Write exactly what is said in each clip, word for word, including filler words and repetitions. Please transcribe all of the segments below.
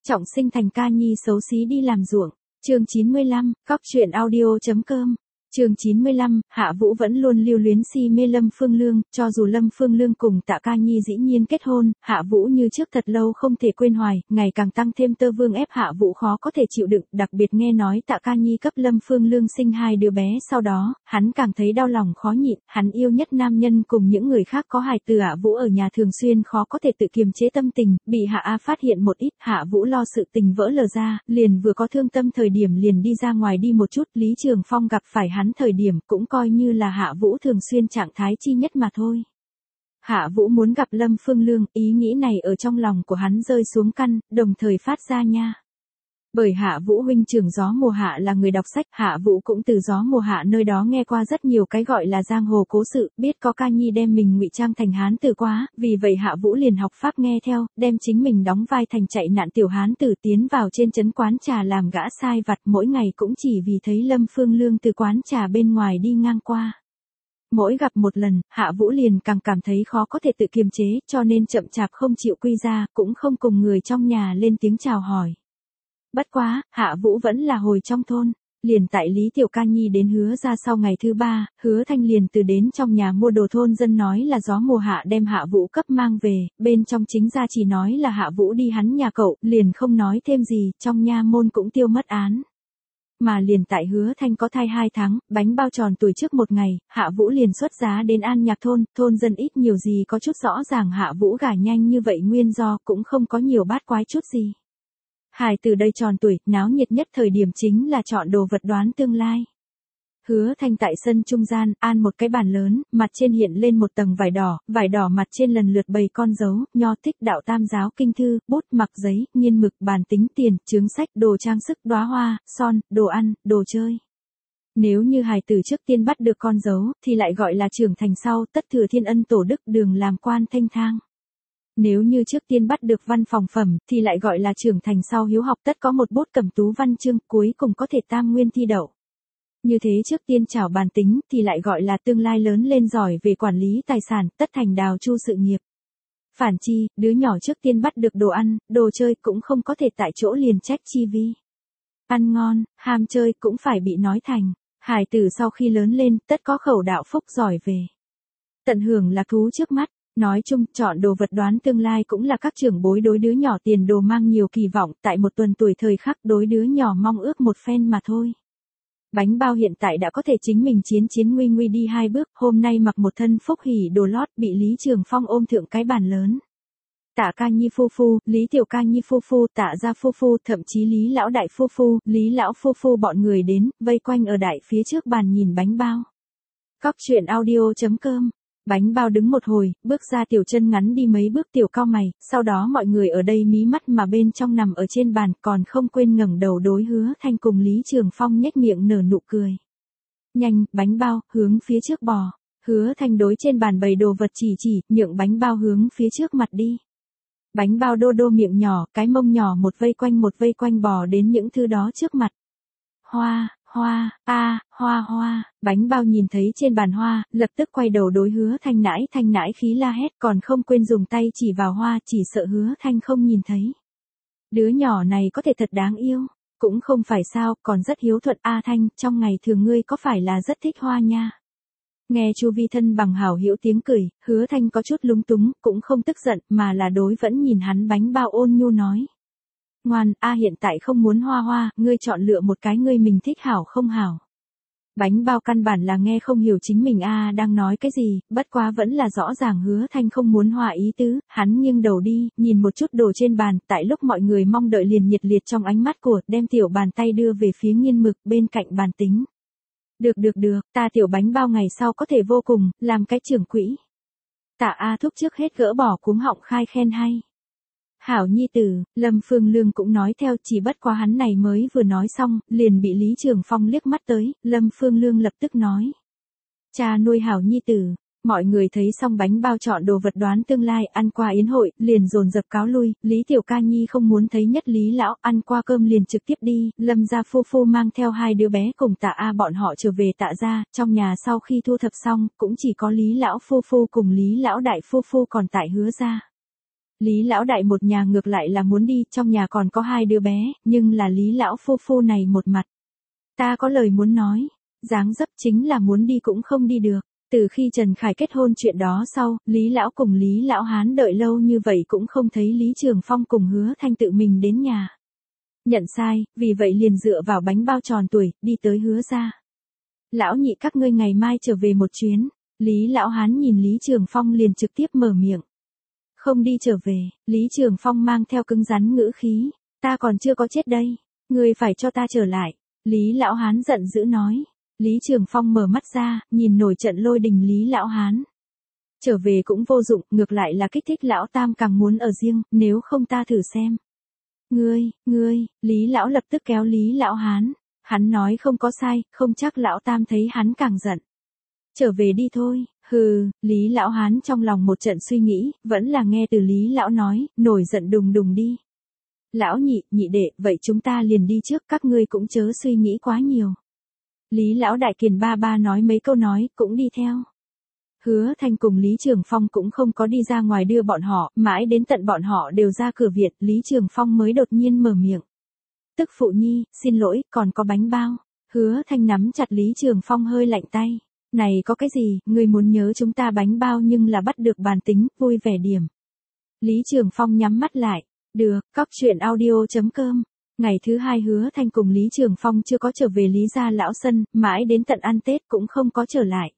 trọng sinh thành ca nhi xấu xí đi làm ruộng. Chương chín mươi lăm, cóc truyện audio.com. Chương chín mươi lăm, Hạ Vũ vẫn luôn lưu luyến si mê Lâm Phương Lương, cho dù Lâm Phương Lương cùng Tạ Ca Nhi dĩ nhiên kết hôn, Hạ Vũ như trước thật lâu không thể quên hoài, ngày càng tăng thêm tơ vương ép Hạ Vũ khó có thể chịu đựng, đặc biệt nghe nói Tạ Ca Nhi cấp Lâm Phương Lương sinh hai đứa bé sau đó, hắn càng thấy đau lòng khó nhịn, hắn yêu nhất nam nhân cùng những người khác có hài từ Hạ Vũ ở nhà thường xuyên khó có thể tự kiềm chế tâm tình, bị Hạ A phát hiện một ít, Hạ Vũ lo sự tình vỡ lờ ra, liền vừa có thương tâm thời điểm liền đi ra ngoài đi một chút, Lý Trường Phong gặp phải hắn thời điểm cũng coi như là Hạ Vũ thường xuyên trạng thái chi nhất mà thôi. Hạ Vũ muốn gặp Lâm Phương Lương, ý nghĩ này ở trong lòng của hắn rơi xuống căn, đồng thời phát ra nha. Bởi Hạ Vũ huynh trưởng Gió Mùa Hạ là người đọc sách, Hạ Vũ cũng từ Gió Mùa Hạ nơi đó nghe qua rất nhiều cái gọi là giang hồ cố sự, biết có Ca Nhi đem mình ngụy trang thành hán tử quá, vì vậy Hạ Vũ liền học pháp nghe theo, đem chính mình đóng vai thành chạy nạn tiểu hán tử tiến vào trên trấn quán trà làm gã sai vặt, mỗi ngày cũng chỉ vì thấy Lâm Phương Lương từ quán trà bên ngoài đi ngang qua. Mỗi gặp một lần, Hạ Vũ liền càng cảm thấy khó có thể tự kiềm chế, cho nên chậm chạp không chịu quy ra, cũng không cùng người trong nhà lên tiếng chào hỏi. Bất quá, Hạ Vũ vẫn là hồi trong thôn, liền tại Lý Tiểu Ca Nhi đến Hứa ra sau ngày thứ ba, Hứa Thanh liền từ đến trong nhà mua đồ, thôn dân nói là Gió Mùa Hạ đem Hạ Vũ cấp mang về, bên trong chính ra chỉ nói là Hạ Vũ đi hắn nhà cậu, liền không nói thêm gì, trong nha môn cũng tiêu mất án. Mà liền tại Hứa Thanh có thai hai tháng, bánh bao tròn tuổi trước một ngày, Hạ Vũ liền xuất giá đến An Nhạc thôn, thôn dân ít nhiều gì có chút rõ ràng Hạ Vũ gả nhanh như vậy nguyên do cũng không có nhiều bát quái chút gì. Hài từ đây tròn tuổi, náo nhiệt nhất thời điểm chính là chọn đồ vật đoán tương lai. Hứa Thanh tại sân trung gian, an một cái bàn lớn, mặt trên hiện lên một tầng vải đỏ, vải đỏ mặt trên lần lượt bày con dấu, nho tích đạo tam giáo kinh thư, bút mặc giấy, nghiên mực, bàn tính tiền, chướng sách, đồ trang sức, đóa hoa, son, đồ ăn, đồ chơi. Nếu như hài tử trước tiên bắt được con dấu, thì lại gọi là trưởng thành sau, tất thừa thiên ân tổ đức đường làm quan thanh thang. Nếu như trước tiên bắt được văn phòng phẩm, thì lại gọi là trưởng thành sau hiếu học tất có một bút cẩm tú văn chương, cuối cùng có thể tam nguyên thi đậu. Như thế trước tiên chảo bàn tính, thì lại gọi là tương lai lớn lên giỏi về quản lý tài sản, tất thành đào chu sự nghiệp. Phản chi, đứa nhỏ trước tiên bắt được đồ ăn, đồ chơi cũng không có thể tại chỗ liền trách chi vi. Ăn ngon, ham chơi cũng phải bị nói thành. Hài tử sau khi lớn lên, tất có khẩu đạo phúc giỏi về. Tận hưởng lạc thú trước mắt. Nói chung, chọn đồ vật đoán tương lai cũng là các trưởng bối đối đứa nhỏ tiền đồ mang nhiều kỳ vọng, tại một tuần tuổi thời khắc đối đứa nhỏ mong ước một phen mà thôi. Bánh bao hiện tại đã có thể chính mình chiến chiến nguy nguy đi hai bước, hôm nay mặc một thân phúc hỉ đồ lót bị Lý Trường Phong ôm thượng cái bàn lớn. Tạ Ca Nhi phu phu, Lý Tiểu Ca Nhi phu phu, Tạ gia phu phu, thậm chí Lý Lão Đại phu phu, Lý Lão phu phu bọn người đến, vây quanh ở đại phía trước bàn nhìn bánh bao. Cóc truyện audio.com. Bánh bao đứng một hồi, bước ra tiểu chân ngắn đi mấy bước tiểu cao mày, sau đó mọi người ở đây mí mắt mà bên trong nằm ở trên bàn, còn không quên ngẩng đầu đối Hứa Thanh cùng Lý Trường Phong nhếch miệng nở nụ cười. Nhanh, bánh bao, hướng phía trước bò. Hứa Thanh đối trên bàn bày đồ vật chỉ chỉ, nhượng bánh bao hướng phía trước mặt đi. Bánh bao đô đô miệng nhỏ, cái mông nhỏ một vây quanh một vây quanh bò đến những thứ đó trước mặt. Hoa. Hoa, a, à, hoa hoa, bánh bao nhìn thấy trên bàn hoa, lập tức quay đầu đối Hứa Thanh nãi thanh nãi khí la hét, còn không quên dùng tay chỉ vào hoa, chỉ sợ Hứa Thanh không nhìn thấy. Đứa nhỏ này có thể thật đáng yêu, cũng không phải sao, còn rất hiếu thuận. A Thanh, trong ngày thường ngươi có phải là rất thích hoa nha? Nghe Chu Vi thân bằng hảo hữu tiếng cười, Hứa Thanh có chút lúng túng, cũng không tức giận, mà là đối vẫn nhìn hắn bánh bao ôn nhu nói. Ngoan, a hiện tại không muốn hoa hoa, ngươi chọn lựa một cái ngươi mình thích hảo không hảo. Bánh bao căn bản là nghe không hiểu chính mình a đang nói cái gì, bất quá vẫn là rõ ràng Hứa Thanh không muốn hoa ý tứ, hắn nghiêng đầu đi, nhìn một chút đồ trên bàn, tại lúc mọi người mong đợi liền nhiệt liệt trong ánh mắt của, đem tiểu bàn tay đưa về phía nghiên mực bên cạnh bàn tính. Được được được, ta tiểu bánh bao ngày sau có thể vô cùng, làm cái trưởng quỹ. Tạ A thúc trước hết gỡ bỏ cuống họng khai khen hay. Hảo nhi tử, Lâm Phương Lương cũng nói theo, chỉ bất quá hắn này mới vừa nói xong, liền bị Lý Trường Phong liếc mắt tới, Lâm Phương Lương lập tức nói. Cha nuôi hảo nhi tử, mọi người thấy xong bánh bao chọn đồ vật đoán tương lai, ăn qua yến hội, liền dồn dập cáo lui, Lý Tiểu Ca Nhi không muốn thấy nhất Lý Lão, ăn qua cơm liền trực tiếp đi, Lâm gia phu phu mang theo hai đứa bé cùng Tạ A bọn họ trở về Tạ gia, trong nhà sau khi thu thập xong, cũng chỉ có Lý Lão phu phu cùng Lý Lão đại phu phu còn tại Hứa gia. Lý lão đại một nhà ngược lại là muốn đi, trong nhà còn có hai đứa bé, nhưng là Lý lão phu phu này một mặt. Ta có lời muốn nói, dáng dấp chính là muốn đi cũng không đi được. Từ khi Trần Khải kết hôn chuyện đó sau, Lý lão cùng Lý lão Hán đợi lâu như vậy cũng không thấy Lý Trường Phong cùng Hứa Thanh tự mình đến nhà. Nhận sai, vì vậy liền dựa vào bánh bao tròn tuổi, đi tới Hứa gia. Lão nhị các ngươi ngày mai trở về một chuyến. Lý lão Hán nhìn Lý Trường Phong liền trực tiếp mở miệng. Không đi trở về, Lý Trường Phong mang theo cứng rắn ngữ khí. Ta còn chưa có chết đây, ngươi phải cho ta trở lại. Lý lão Hán giận dữ nói. Lý Trường Phong mở mắt ra, nhìn nổi trận lôi đình Lý lão Hán. Trở về cũng vô dụng, ngược lại là kích thích lão tam càng muốn ở riêng, nếu không ta thử xem. Ngươi, ngươi, Lý lão lập tức kéo Lý lão Hán. Hắn nói không có sai, không chắc lão tam thấy hắn càng giận. Trở về đi thôi, hừ, Lý lão Hán trong lòng một trận suy nghĩ, vẫn là nghe từ Lý lão nói, nổi giận đùng đùng đi. Lão nhị, nhị đệ, vậy chúng ta liền đi trước, các ngươi cũng chớ suy nghĩ quá nhiều. Lý lão đại kiền ba ba nói mấy câu nói, cũng đi theo. Hứa Thanh cùng Lý Trường Phong cũng không có đi ra ngoài đưa bọn họ, mãi đến tận bọn họ đều ra cửa viện, Lý Trường Phong mới đột nhiên mở miệng. Tức phụ nhi, xin lỗi, còn có bánh bao. Hứa Thanh nắm chặt Lý Trường Phong hơi lạnh tay. Này có cái gì, người muốn nhớ chúng ta bánh bao nhưng là bắt được bản tính, vui vẻ điểm. Lý Trường Phong nhắm mắt lại. Được, cóc truyện audio chấm com. Ngày thứ hai Hứa Thanh cùng Lý Trường Phong chưa có trở về Lý gia lão sân, mãi đến tận ăn Tết cũng không có trở lại.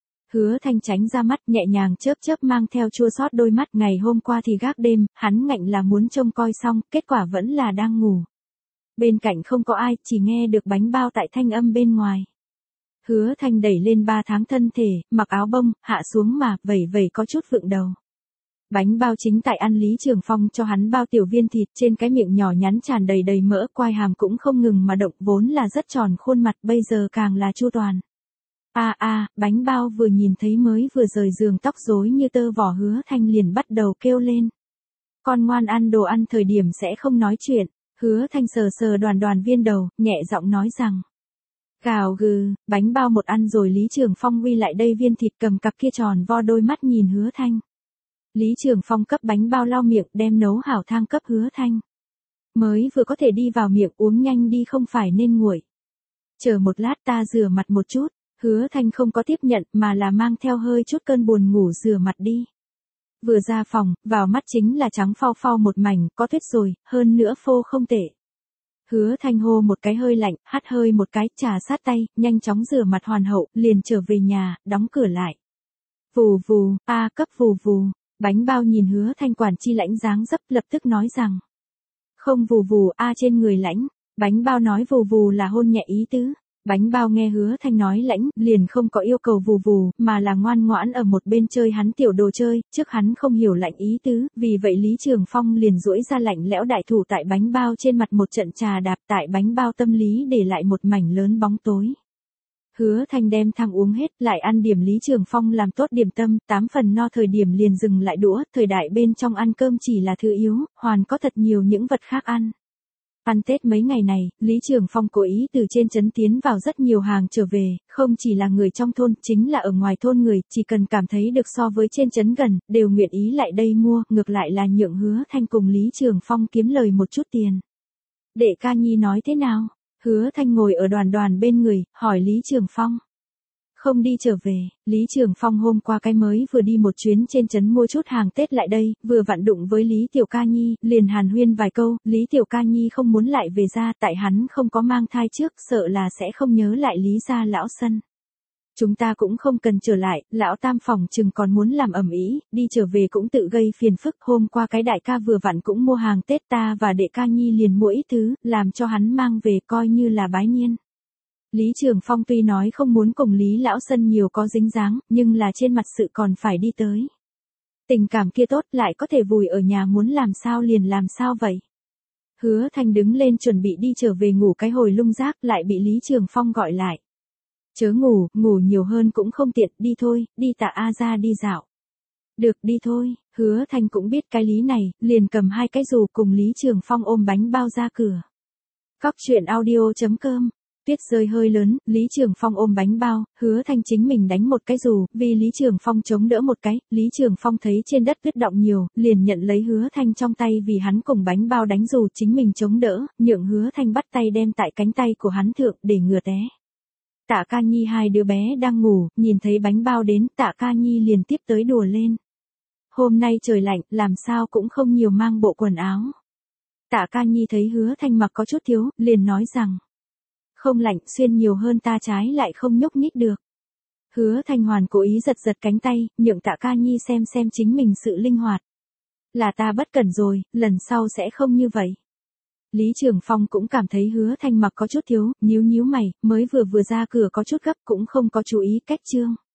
Hứa Thanh tránh ra mắt nhẹ nhàng chớp chớp mang theo chua xót đôi mắt, ngày hôm qua thì gác đêm, hắn ngạnh là muốn trông coi xong, kết quả vẫn là đang ngủ. Bên cạnh không có ai, chỉ nghe được bánh bao tại thanh âm bên ngoài. Hứa Thanh đẩy lên ba tháng thân thể, mặc áo bông, hạ xuống mà, vẩy vẩy có chút vượng đầu. Bánh bao chính tại ăn Lý Trường Phong cho hắn bao tiểu viên thịt, trên cái miệng nhỏ nhắn tràn đầy đầy mỡ, quai hàm cũng không ngừng mà động, vốn là rất tròn khuôn mặt, bây giờ càng là chu toàn. A a, bánh bao vừa nhìn thấy mới vừa rời giường tóc rối như tơ vỏ Hứa Thanh liền bắt đầu kêu lên. Con ngoan ăn đồ ăn thời điểm sẽ không nói chuyện. Hứa Thanh sờ sờ đoàn đoàn viên đầu, nhẹ giọng nói rằng. Gào gừ, bánh bao một ăn rồi Lý Trường Phong uy lại đây viên thịt, cầm cặp kia tròn vo đôi mắt nhìn Hứa Thanh. Lý Trường Phong cấp bánh bao lau miệng, đem nấu hảo thang cấp Hứa Thanh. Mới vừa có thể đi vào miệng, uống nhanh đi không phải nên nguội. Chờ một lát ta rửa mặt một chút. Hứa Thanh không có tiếp nhận mà là mang theo hơi chút cơn buồn ngủ rửa mặt đi. Vừa ra phòng, vào mắt chính là trắng phau phau một mảnh, có tuyết rồi, hơn nữa phô không tệ. Hứa Thanh hô một cái hơi lạnh, hắt hơi một cái, trà sát tay, nhanh chóng rửa mặt hoàn hậu, liền trở về nhà, đóng cửa lại. Vù vù, a cấp vù vù, bánh bao nhìn Hứa Thanh quản chi lãnh dáng dấp lập tức nói rằng. Không vù vù, a trên người lãnh, bánh bao nói vù vù là hôn nhẹ ý tứ. Bánh bao nghe Hứa Thanh nói lãnh, liền không có yêu cầu vù vù, mà là ngoan ngoãn ở một bên chơi hắn tiểu đồ chơi, trước hắn không hiểu lạnh ý tứ, vì vậy Lý Trường Phong liền duỗi ra lạnh lẽo đại thủ tại bánh bao trên mặt một trận trà đạp, tại bánh bao tâm lý để lại một mảnh lớn bóng tối. Hứa Thanh đem thang uống hết, lại ăn điểm Lý Trường Phong làm tốt điểm tâm, tám phần no thời điểm liền dừng lại đũa, thời đại bên trong ăn cơm chỉ là thứ yếu, hoàn có thật nhiều những vật khác ăn. Ăn Tết mấy ngày này, Lý Trường Phong cố ý từ trên trấn tiến vào rất nhiều hàng trở về, không chỉ là người trong thôn, chính là ở ngoài thôn người, chỉ cần cảm thấy được so với trên trấn gần, đều nguyện ý lại đây mua, ngược lại là nhượng Hứa Thanh cùng Lý Trường Phong kiếm lời một chút tiền. Đệ ca nhi nói thế nào? Hứa Thanh ngồi ở đoàn đoàn bên người, hỏi Lý Trường Phong. Không đi trở về, Lý Trường Phong hôm qua cái mới vừa đi một chuyến trên trấn mua chút hàng Tết lại đây, vừa vặn đụng với Lý Tiểu Ca Nhi, liền hàn huyên vài câu, Lý Tiểu Ca Nhi không muốn lại về ra, tại hắn không có mang thai trước, sợ là sẽ không nhớ lại Lý gia lão sân. Chúng ta cũng không cần trở lại, lão tam phòng chừng còn muốn làm ầm ĩ, đi trở về cũng tự gây phiền phức, hôm qua cái đại ca vừa vặn cũng mua hàng Tết, ta và đệ ca nhi liền mua ít thứ, làm cho hắn mang về coi như là bái niên. Lý Trường Phong tuy nói không muốn cùng Lý lão sân nhiều có dính dáng, nhưng là trên mặt sự còn phải đi tới. Tình cảm kia tốt lại có thể vùi ở nhà muốn làm sao liền làm sao vậy. Hứa Thanh đứng lên chuẩn bị đi trở về ngủ cái hồi lung rác, lại bị Lý Trường Phong gọi lại. Chớ ngủ, ngủ nhiều hơn cũng không tiện, đi thôi, đi tạ A ra đi dạo. Được đi thôi, Hứa Thanh cũng biết cái lý này, liền cầm hai cái dù cùng Lý Trường Phong ôm bánh bao ra cửa. Cóc truyện audio chấm com Tuyết rơi hơi lớn, Lý Trường Phong ôm bánh bao, Hứa Thanh chính mình đánh một cái dù, vì Lý Trường Phong chống đỡ một cái, Lý Trường Phong thấy trên đất tuyết đọng nhiều, liền nhận lấy Hứa Thanh trong tay vì hắn cùng bánh bao đánh dù chính mình chống đỡ, nhượng Hứa Thanh bắt tay đem tại cánh tay của hắn thượng để ngừa té. Tạ Ca Nhi hai đứa bé đang ngủ, nhìn thấy bánh bao đến, Tạ Ca Nhi liền tiếp tới đùa lên. Hôm nay trời lạnh, làm sao cũng không nhiều mang bộ quần áo. Tạ Ca Nhi thấy Hứa Thanh mặc có chút thiếu, liền nói rằng. Không lạnh, xuyên nhiều hơn ta trái lại không nhúc nhích được. Hứa Thanh Hoàn cố ý giật giật cánh tay, nhượng Tạ Ca Nhi xem xem chính mình sự linh hoạt. Là ta bất cẩn rồi, lần sau sẽ không như vậy. Lý Trường Phong cũng cảm thấy Hứa Thanh mặc có chút thiếu, nhíu nhíu mày, mới vừa vừa ra cửa có chút gấp cũng không có chú ý cách trương.